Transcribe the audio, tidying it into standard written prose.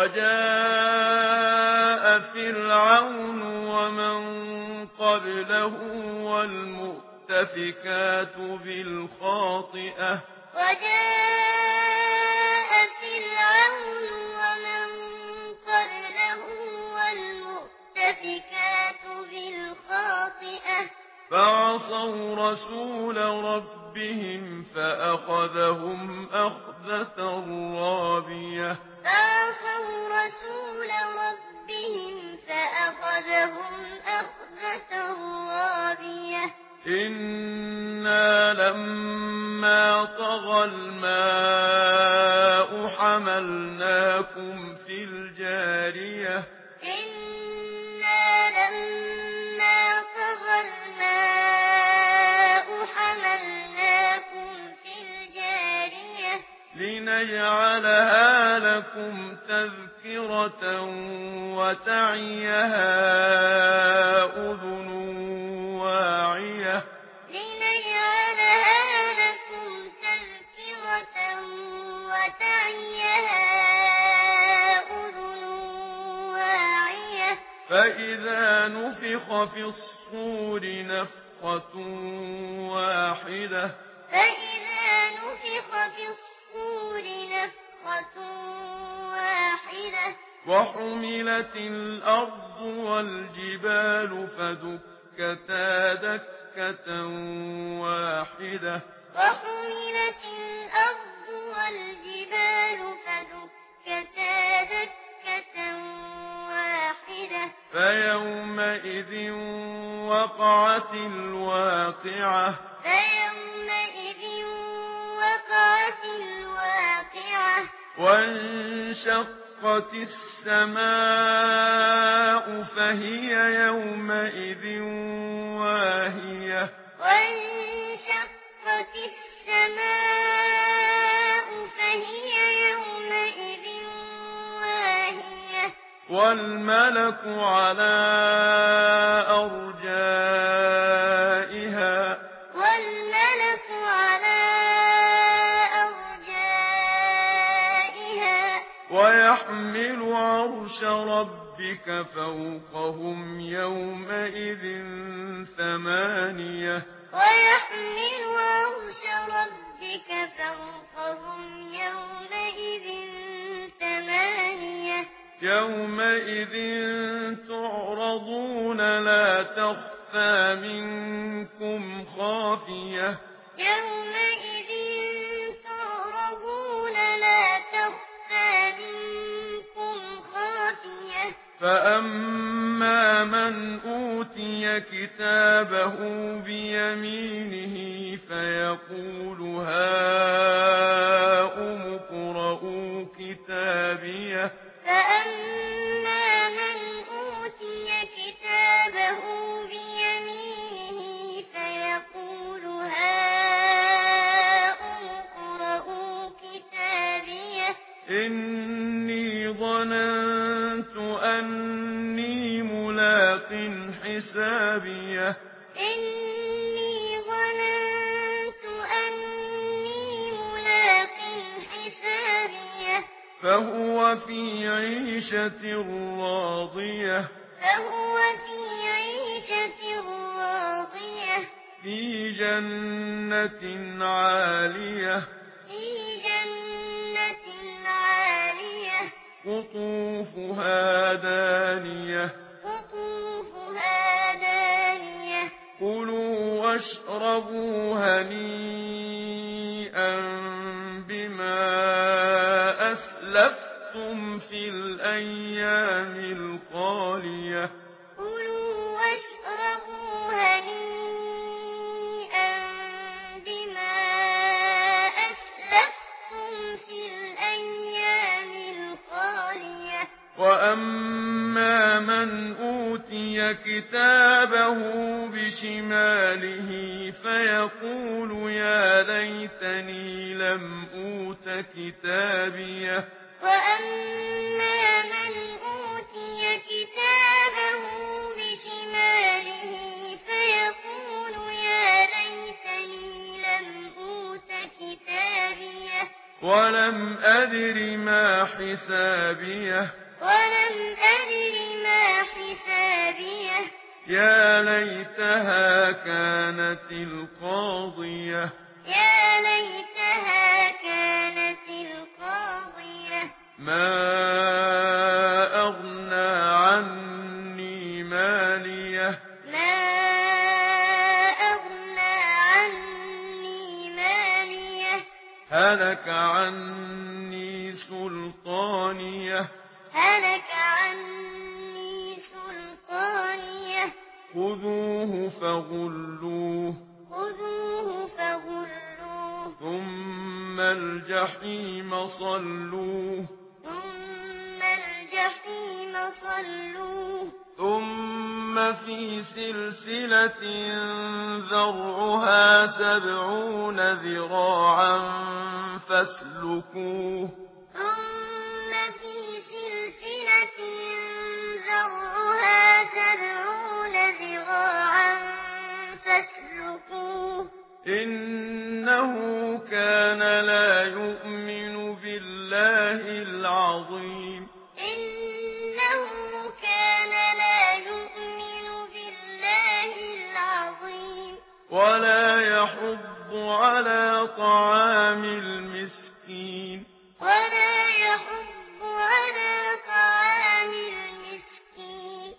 وجاء فرعون ومن قبله والمؤتفكات بالخاطئة وجاء فرعون ومن قبله والمؤتفكات بالخاطئة فعصوا رسول ربهم فأخذهم أخذة رابية فعصوا رسول ربهم فأخذهم أخذة رابية إنا لما طغى الماء حملناكم في الجارية إنا لما طغى الماء حملناكم في الجارية لنجعلها لكم تذكرة وتعيها أذن واعية لنجعلها لكم تذكرة وتعيها أذن واعية فإذا نفخ في الصور نفخة واحدة فإذا نفخ في الصور نفخة واحدة وحملت الأرض والجبال فدكتا دكة واحدة وحملت الأرض والجبال فدكتا دكة واحدة فيومئذ وقعت الواقعة فيومئذ وقعت الواقعة وانشقت السماء فهي يومئذ واهية وانشقت السماء فهي يومئذ واهية والملك على أرجائها والملك على أرجائها ويحمل عرش ربك فوقهم يومئذ ثمانية ويحمل عرش ربك فوقهم يومئذ ثمانية يومئذ تعرضون لا تخفى منكم خافية يومئذ تعرضون لا تخفى منكم خافية فأما من أوتي كتابه بيمينه فيقول هاؤم اقرءوا كتابيه فأما من أوتي كتابه بيمينه فيقول هاؤم اقرءوا كتابيه إني ظننت أني ملاق حسابيه إني ظننت أني ملاق حسابيه فهو في عيشة راضية فهو في عيشة راضية في جنة عالية في جنة عالية قطوفها دانية قطوفها دانية كلوا واشربوا هنيئا بما أسلفتم في الأيام الخالية كلوا واشربوا هنيئا بما أسلفتم في الأيام الخالية وأما من أوتي كتابه بشماله فيقول يا ليتني لم أوت كتابيه وأما من أوتي كتابه بشماله فيقول يا ليتني لم أوت كتابيه ولم أدر ما حسابيه ولم أدر ما حسابيه يا ليتها كانت القاضية يا ليتها كانت القاضية ما أغنى عني ماليه ما أغنى عني ماليه هلك عني سلطانيه هلك عني سلطانيه خذوه فغلوه خذوه فغلوه ثم الجحيم صلوه ثم الجحيم صلوه ثم في سلسلة ذرعها 70 ذراعا فاسلكوه ثم في سلسلة ذرعها 70 ذراعا فاسلكوه إنه كان لا يؤمن بالله العظيم إنه كان لا يؤمن بالله العظيم ولا يحض على طعام المسكين